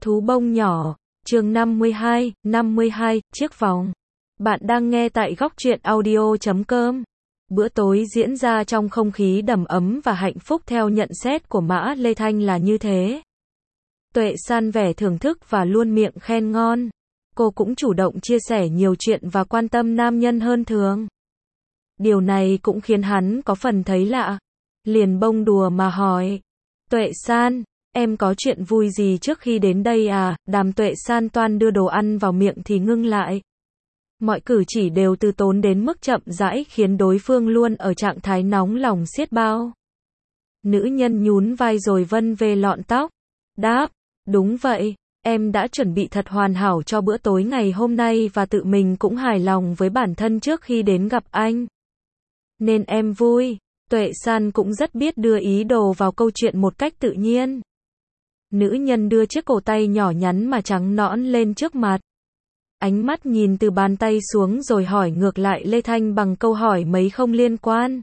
Thú bông nhỏ, chương 52, chiếc vòng. Bạn đang nghe tại góc truyện audio.com. Bữa tối diễn ra trong không khí đầm ấm và hạnh phúc theo nhận xét của Mã Lê Thanh là như thế. Tuệ San vẻ thưởng thức và luôn miệng khen ngon. Cô cũng chủ động chia sẻ nhiều chuyện và quan tâm nam nhân hơn thường. Điều này cũng khiến hắn có phần thấy lạ. Liền bông đùa mà hỏi. Tuệ San, em có chuyện vui gì trước khi đến đây à? Đàm Tuệ San toan đưa đồ ăn vào miệng thì ngưng lại. Mọi cử chỉ đều từ tốn đến mức chậm rãi khiến đối phương luôn ở trạng thái nóng lòng xiết bao. Nữ nhân nhún vai rồi vân về lọn tóc. Đáp, đúng vậy, em đã chuẩn bị thật hoàn hảo cho bữa tối ngày hôm nay và tự mình cũng hài lòng với bản thân trước khi đến gặp anh. Nên em vui. Tuệ San cũng rất biết đưa ý đồ vào câu chuyện một cách tự nhiên. Nữ nhân đưa chiếc cổ tay nhỏ nhắn mà trắng nõn lên trước mặt. Ánh mắt nhìn từ bàn tay xuống rồi hỏi ngược lại Lê Thanh bằng câu hỏi mấy không liên quan.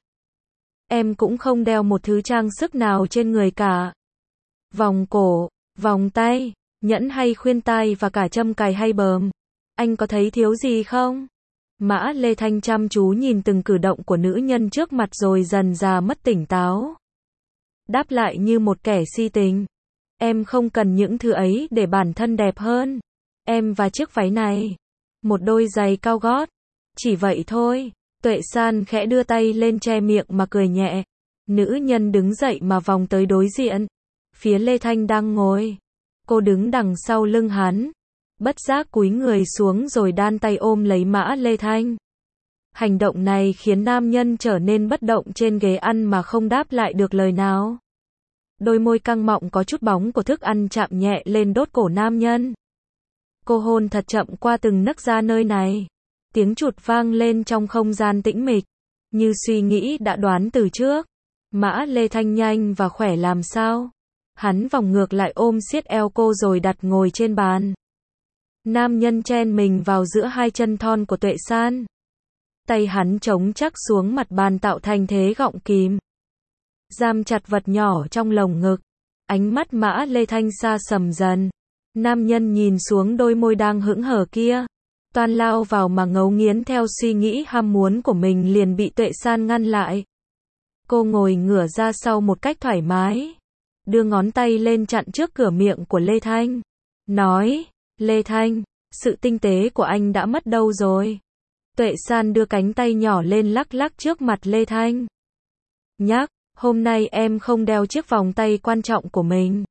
Em cũng không đeo một thứ trang sức nào trên người cả. Vòng cổ, vòng tay, nhẫn hay khuyên tai và cả châm cài hay bờm. Anh có thấy thiếu gì không? Mã Lê Thanh chăm chú nhìn từng cử động của nữ nhân trước mặt rồi dần dà mất tỉnh táo. Đáp lại như một kẻ si tình. Em không cần những thứ ấy để bản thân đẹp hơn. Em và chiếc váy này. Một đôi giày cao gót. Chỉ vậy thôi. Tuệ San khẽ đưa tay lên che miệng mà cười nhẹ. Nữ nhân đứng dậy mà vòng tới đối diện. Phía Lê Thanh đang ngồi. Cô đứng đằng sau lưng hắn. Bất giác cúi người xuống rồi đan tay ôm lấy Mã Lê Thanh. Hành động này khiến nam nhân trở nên bất động trên ghế ăn mà không đáp lại được lời nào. Đôi môi căng mọng có chút bóng của thức ăn chạm nhẹ lên đốt cổ nam nhân. Cô hôn thật chậm qua từng nấc da nơi này. Tiếng chuột vang lên trong không gian tĩnh mịch. Như suy nghĩ đã đoán từ trước. Mã Lê Thanh nhanh và khỏe làm sao. Hắn vòng ngược lại ôm siết eo cô rồi đặt ngồi trên bàn. Nam nhân chen mình vào giữa hai chân thon của Tuệ San. Tay hắn chống chắc xuống mặt bàn tạo thành thế gọng kìm. Giam chặt vật nhỏ trong lồng ngực. Ánh mắt Mã Lê Thanh xa sầm dần. Nam nhân nhìn xuống đôi môi đang hững hờ kia. Toan lao vào mà ngấu nghiến theo suy nghĩ ham muốn của mình liền bị Tuệ San ngăn lại. Cô ngồi ngửa ra sau một cách thoải mái. Đưa ngón tay lên chặn trước cửa miệng của Lê Thanh. Nói, Lê Thanh, sự tinh tế của anh đã mất đâu rồi? Tuệ San đưa cánh tay nhỏ lên lắc lắc trước mặt Lê Thanh. Nhắc, hôm nay em không đeo chiếc vòng tay quan trọng của mình.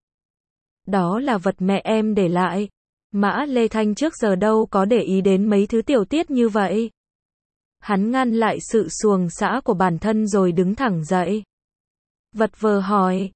Đó là vật mẹ em để lại. Mã Lê Thanh trước giờ đâu có để ý đến mấy thứ tiểu tiết như vậy. Hắn ngăn lại sự xuồng xã của bản thân rồi đứng thẳng dậy. Vật vờ hỏi,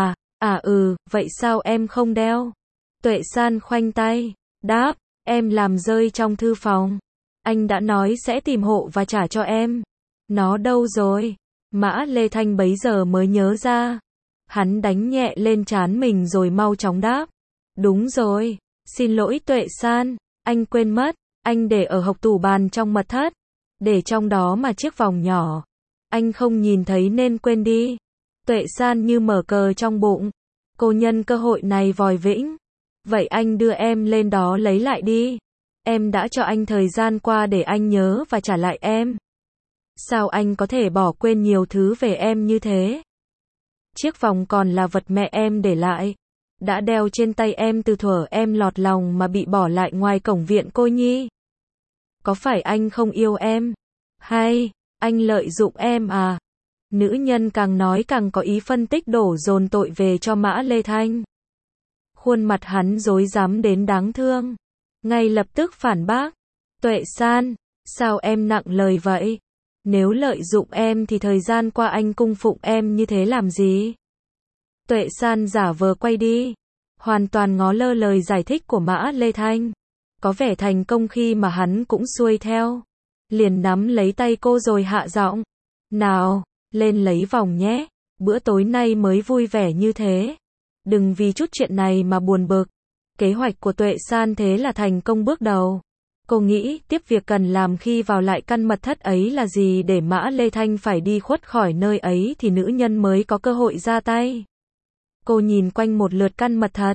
vậy sao em không đeo? Tuệ San khoanh tay, đáp, em làm rơi trong thư phòng. Anh đã nói sẽ tìm hộ và trả cho em. Nó đâu rồi? Mã Lê Thanh bấy giờ mới nhớ ra. Hắn đánh nhẹ lên trán mình rồi mau chóng đáp. Đúng rồi, xin lỗi Tuệ San, anh quên mất, anh để ở hộc tủ bàn trong mật thất. Để trong đó mà chiếc vòng nhỏ. Anh không nhìn thấy nên quên đi. Tuệ San như mở cờ trong bụng. Cô nhân cơ hội này vòi vĩnh. Vậy anh đưa em lên đó lấy lại đi. Em đã cho anh thời gian qua để anh nhớ và trả lại em. Sao anh có thể bỏ quên nhiều thứ về em như thế? Chiếc vòng còn là vật mẹ em để lại. Đã đeo trên tay em từ thuở em lọt lòng mà bị bỏ lại ngoài cổng viện cô nhi. Có phải anh không yêu em? Hay, anh lợi dụng em à? Nữ nhân càng nói càng có ý phân tích đổ dồn tội về cho Mã Lê Thanh. Khuôn mặt hắn rối rắm đến đáng thương. Ngay lập tức phản bác. Tuệ San, sao em nặng lời vậy? Nếu lợi dụng em thì thời gian qua anh cung phụng em như thế làm gì? Tuệ San giả vờ quay đi. Hoàn toàn ngó lơ lời giải thích của Mã Lê Thanh. Có vẻ thành công khi mà hắn cũng xuôi theo. Liền nắm lấy tay cô rồi hạ giọng. Nào, lên lấy vòng nhé. Bữa tối nay mới vui vẻ như thế. Đừng vì chút chuyện này mà buồn bực. Kế hoạch của Tuệ San thế là thành công bước đầu. Cô nghĩ tiếp việc cần làm khi vào lại căn mật thất ấy là gì để Mã Lê Thanh phải đi khuất khỏi nơi ấy thì nữ nhân mới có cơ hội ra tay. Cô nhìn quanh một lượt căn mật thất.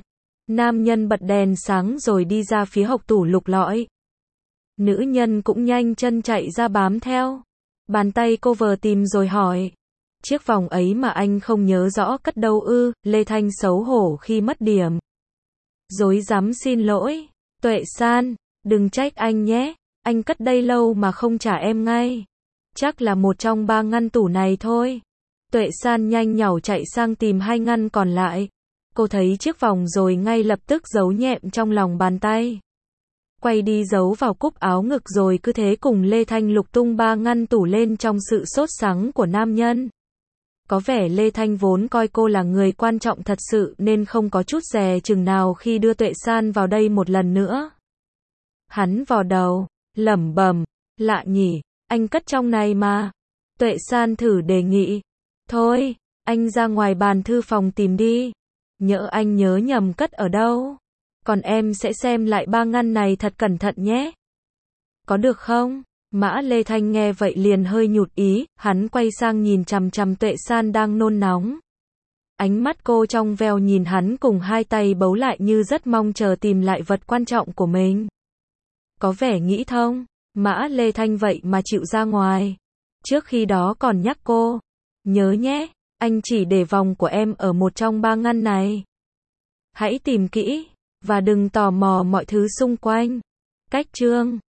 Nam nhân bật đèn sáng rồi đi ra phía hộc tủ lục lọi. Nữ nhân cũng nhanh chân chạy ra bám theo. Bàn tay cô vờ tìm rồi hỏi. Chiếc vòng ấy mà anh không nhớ rõ cất đâu ư? Lê Thanh xấu hổ khi mất điểm. Rối rắm xin lỗi. Tuệ San, đừng trách anh nhé. Anh cất đây lâu mà không trả em ngay. Chắc là một trong 3 ngăn tủ này thôi. Tuệ San nhanh nhảu chạy sang tìm 2 ngăn còn lại. Cô thấy chiếc vòng rồi ngay lập tức giấu nhẹm trong lòng bàn tay. Quay đi giấu vào cúc áo ngực rồi cứ thế cùng Lê Thanh lục tung 3 ngăn tủ lên trong sự sốt sắng của nam nhân. Có vẻ Lê Thanh vốn coi cô là người quan trọng thật sự nên không có chút dè chừng nào khi đưa Tuệ San vào đây một lần nữa. Hắn vò đầu, lẩm bẩm, lạ nhỉ, anh cất trong này mà. Tuệ San thử đề nghị. Thôi, anh ra ngoài bàn thư phòng tìm đi. Nhỡ anh nhớ nhầm cất ở đâu. Còn em sẽ xem lại 3 ngăn này thật cẩn thận nhé. Có được không? Mã Lê Thanh nghe vậy liền hơi nhụt ý, hắn quay sang nhìn chằm chằm Tuệ San đang nôn nóng. Ánh mắt cô trong veo nhìn hắn cùng 2 tay bấu lại như rất mong chờ tìm lại vật quan trọng của mình. Có vẻ nghĩ thông, Mã Lê Thanh vậy mà chịu ra ngoài. Trước khi đó còn nhắc cô, nhớ nhé, anh chỉ để vòng của em ở một trong 3 ngăn này. Hãy tìm kỹ, và đừng tò mò mọi thứ xung quanh. Cách chương